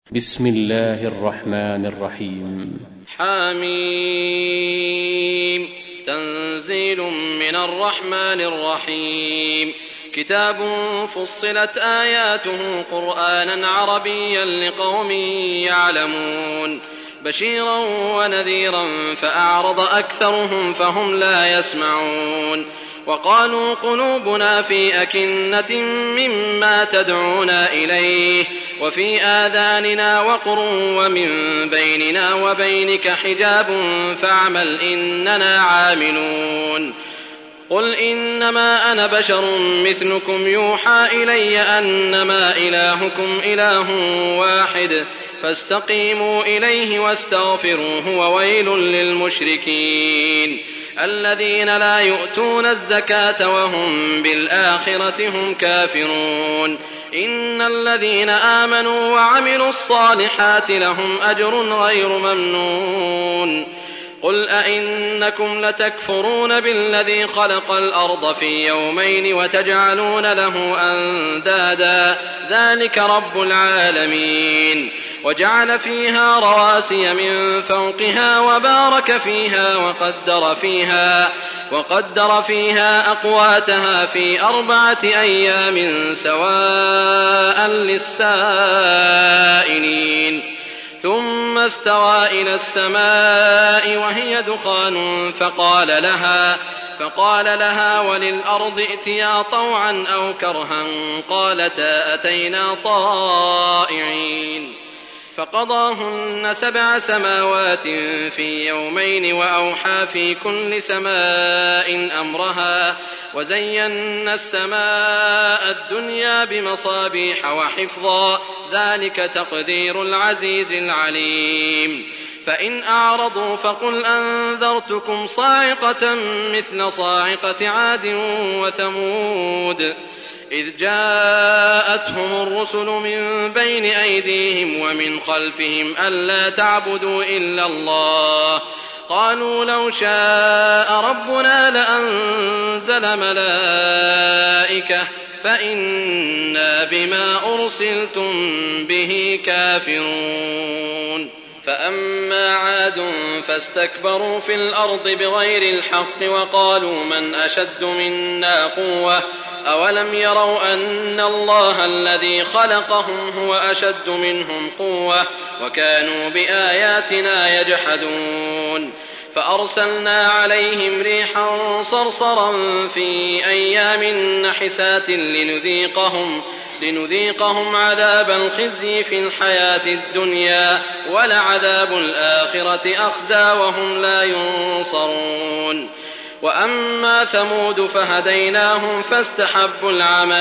بسم الله الرحمن الرحيم. حميم. تنزيل من الرحمن الرحيم. كتاب فصلت آياته قرآنا عربيا لقوم يعلمون بشيرا ونذيرا فأعرض أكثرهم فهم لا يسمعون وقالوا قلوبنا في أكنة مما تدعونا إليه وفي آذاننا وقر ومن بيننا وبينك حجاب فاعمل إننا عاملون قل إنما أنا بشر مثلكم يوحى إلي أنما إلهكم إله واحد فاستقيموا إليه واستغفروه وويل للمشركين الذين لا يؤتون الزكاة وهم بالآخرة هم كافرون إن الذين آمنوا وعملوا الصالحات لهم أجر غير ممنون قل أئنكم لتكفرون بالذي خلق الأرض في يومين وتجعلون له أندادا ذلك رب العالمين وجعل فيها رواسي من فوقها وبارك فيها وقدر فيها أقواتها في 4 أيام سواء للسائلين ثم استوى إلى السماء وهي دخان فقال لها وللأرض ائتيا طوعا أو كرها قالتا أتينا طائعين فقضاهن 7 سماوات في يومين وأوحى في كل سماء أمرها وزينا السماء الدنيا بمصابيح وحفظا ذلك تقدير العزيز العليم فإن أعرضوا فقل أنذرتكم صاعقة مثل صاعقة عاد وثمود إذ جاءتهم الرسل من بين أيديهم ومن خلفهم ألا تعبدوا إلا الله قالوا لو شاء ربنا لأنزل ملائكة فإنا بما أرسلتم به كافرون فأما عاد فاستكبروا في الأرض بغير الحق وقالوا من أشد منا قوة أولم يروا أن الله الذي خلقهم هو أشد منهم قوة وكانوا بآياتنا يجحدون فأرسلنا عليهم ريحا صرصرا في أيام نحسات لنذيقهم عذاب الخزي في الحياة الدنيا ولعذاب الآخرة أخزى وهم لا ينصرون وأما ثمود فهديناهم فاستحبوا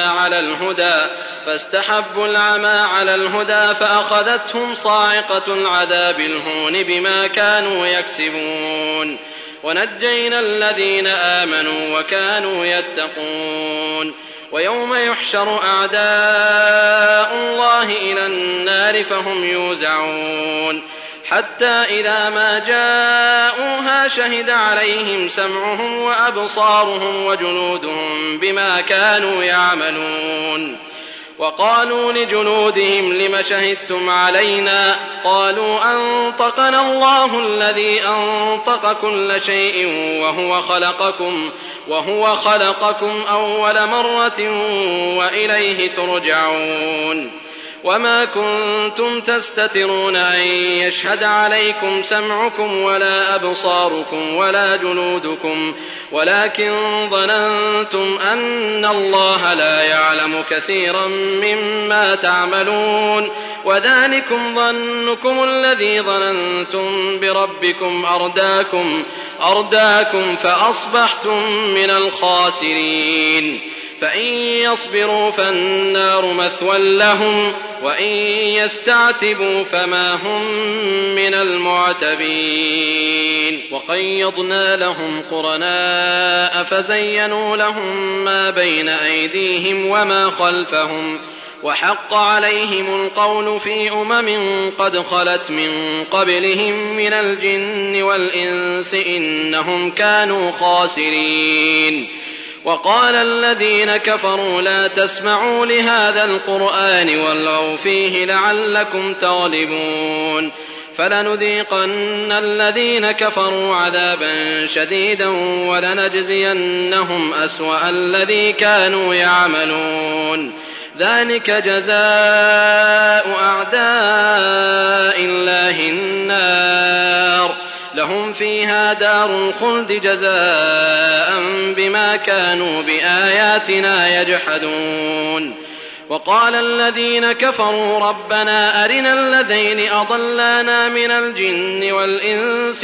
العمى على الهدى فأخذتهم صاعقة العذاب الهون بما كانوا يكسبون ونجينا الذين آمنوا وكانوا يتقون ويوم يحشر أعداء الله إلى النار فهم يوزعون حتى إذا ما جاءوها شهد عليهم سمعهم وأبصارهم وجلودهم بما كانوا يعملون وقالوا لجلودهم لم شهدتم علينا قالوا أنطقنا الله الذي أنطق كل شيء وهو خلقكم أول مرة وإليه ترجعون وما كنتم تستترون أن يشهد عليكم سمعكم ولا أبصاركم ولا جلودكم ولكن ظننتم أن الله لا يعلم كثيرا مما تعملون وذلكم ظنكم الذي ظننتم بربكم أرداكم فأصبحتم من الخاسرين فإن يصبروا فالنار مثوى لهم وإن يستعتبوا فما هم من المعتبين وقيضنا لهم قرناء فزينوا لهم ما بين أيديهم وما خلفهم وحق عليهم القول في قد خلت من قبلهم من الجن والإنس إنهم كانوا خاسرين وقال الذين كفروا لا تسمعوا لهذا القرآن والغوا فيه لعلكم تغلبون فلنذيقن الذين كفروا عذابا شديدا ولنجزينهم أسوأ الذي كانوا يعملون ذلك جزاء أعداء الله النار لهم فيها دار الخلد جزاء بما كانوا بآياتنا يجحدون وقال الذين كفروا ربنا أرنا الذين أضلانا من الجن والإنس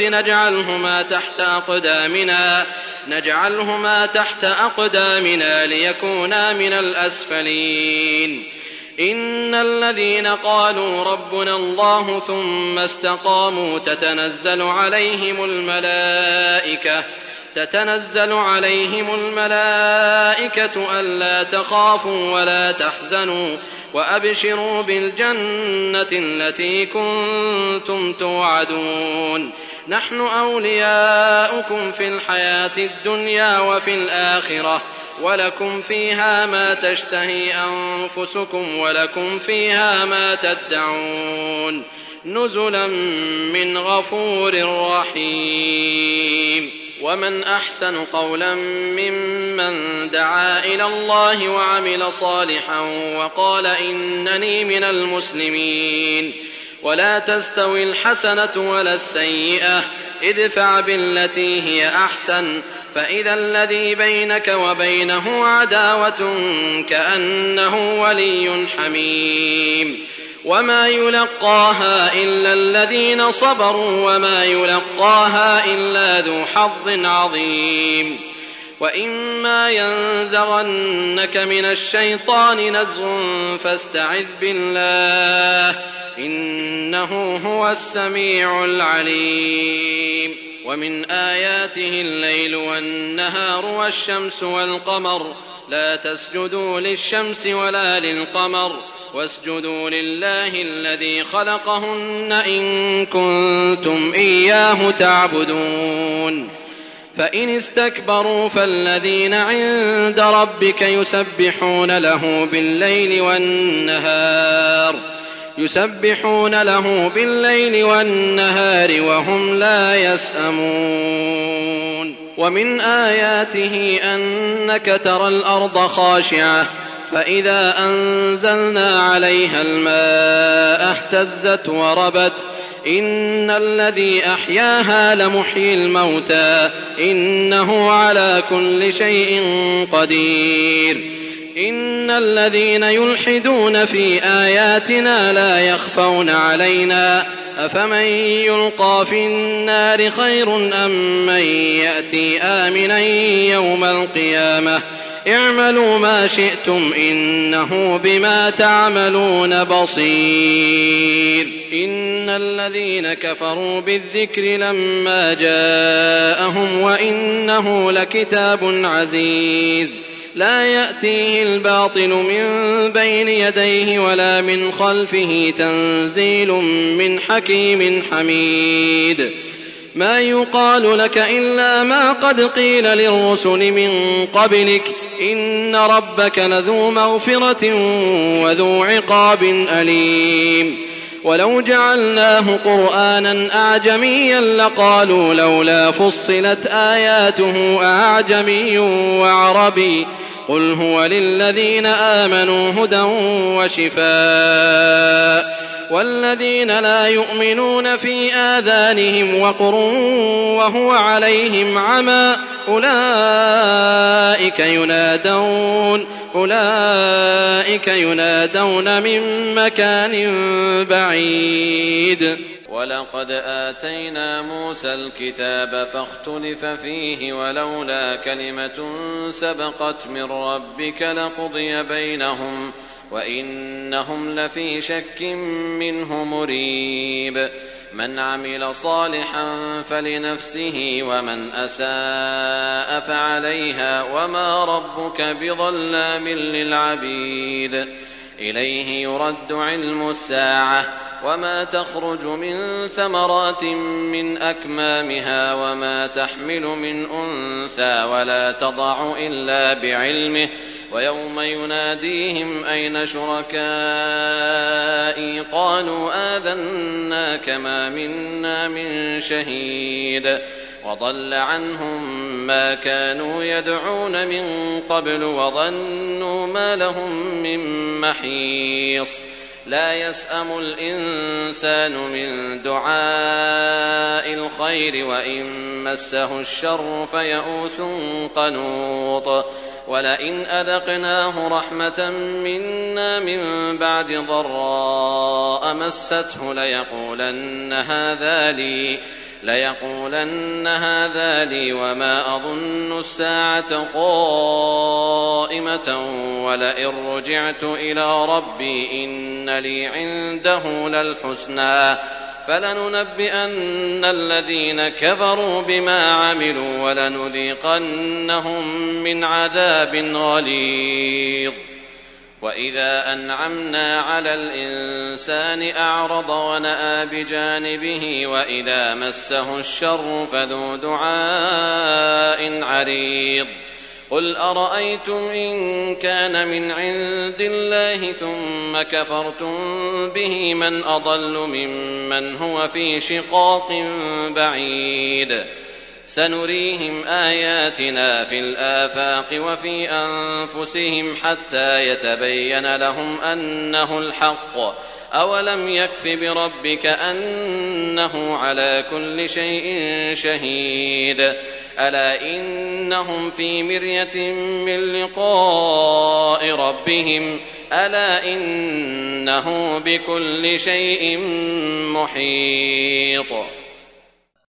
نجعلهما تحت أقدامنا ليكونا من الأسفلين إن الذين قالوا ربنا الله ثم استقاموا تتنزل عليهم الملائكة ألا تخافوا ولا تحزنوا وأبشروا بالجنة التي كنتم توعدون نحن أولياؤكم في الحياة الدنيا وفي الآخرة ولكم فيها ما تشتهي أنفسكم ولكم فيها ما تدعون نزلا من غفور رحيم ومن أحسن قولا ممن دعا إلى الله وعمل صالحا وقال إنني من المسلمين ولا تستوي الحسنة ولا السيئة ادفع بالتي هي أحسن فإذا الذي بينك وبينه عداوة كأنه ولي حميم وما يلقاها إلا الذين صبروا وما يلقاها إلا ذو حظ عظيم وإما ينزغنك من الشيطان نزغ فاستعذ بالله إنه هو السميع العليم ومن آياته الليل والنهار والشمس والقمر لا تسجدوا للشمس ولا للقمر واسجدوا لله الذي خلقهن إن كنتم إياه تعبدون فإن استكبروا فالذين عند ربك يسبحون له بالليل والنهار وهم لا يسأمون ومن آياته أنك ترى الأرض خاشعة فإذا أنزلنا عليها الماء اهتزت وربت إن الذي أحياها لمحيي الموتى إنه على كل شيء قدير إن الذين يلحدون في آياتنا لا يخفون علينا أفمن يلقى في النار خير أم من يأتي آمنا يوم القيامة اعملوا ما شئتم إنه بما تعملون بصير إن الذين كفروا بالذكر لما جاءهم وإنه لكتاب عزيز لا يأتيه الباطل من بين يديه ولا من خلفه تنزيل من حكيم حميد ما يقال لك إلا ما قد قيل للرسل من قبلك إن ربك لذو مغفرة وذو عقاب أليم ولو جعلناه قرآنا أعجميا لقالوا لولا فصلت آياته أعجمي وعربي قل هو للذين آمنوا هدى وشفاء والذين لا يؤمنون في آذانهم وقر وهو عليهم عمى أولئك ينادون من مكان بعيد ولقد آتينا موسى الكتاب فاختلف فيه ولولا كلمة سبقت من ربك لقضي بينهم وإنهم لفي شك منه مريب من عمل صالحا فلنفسه ومن أساء فعليها وما ربك بظلام للعبيد إليه يرد علم الساعة وما تخرج من ثمرات من أكمامها وما تحمل من أنثى ولا تضع إلا بعلمه ويوم يناديهم أين شركائي قالوا آذناك ما منا من شهيد وضل عنهم ما كانوا يدعون من قبل وظنوا ما لهم من محيص لا يسأم الإنسان من دعاء الخير وإن مسه الشر فيئوس قنوط ولئن أذقناه رحمة منا من بعد ضراء مسته ليقولن هذا لي وما أظن الساعة قائمة ولئن رجعت إلى ربي إن لي عنده للحسنى فلننبئن الذين كفروا بما عملوا ولنذيقنهم من عذاب غليظ وإذا أنعمنا على الإنسان أعرض ونأى بجانبه وإذا مسه الشر فذو دعاء عريض قل أرأيتم إن كان من عند الله ثم كفرتم به من أضل ممن هو في شقاق بعيد سنريهم آياتنا في الآفاق وفي أنفسهم حتى يتبين لهم أنه الحق أولم يكف بربك أنه على كل شيء شهيد ألا إنهم في مرية من لقاء ربهم ألا إنه بكل شيء محيط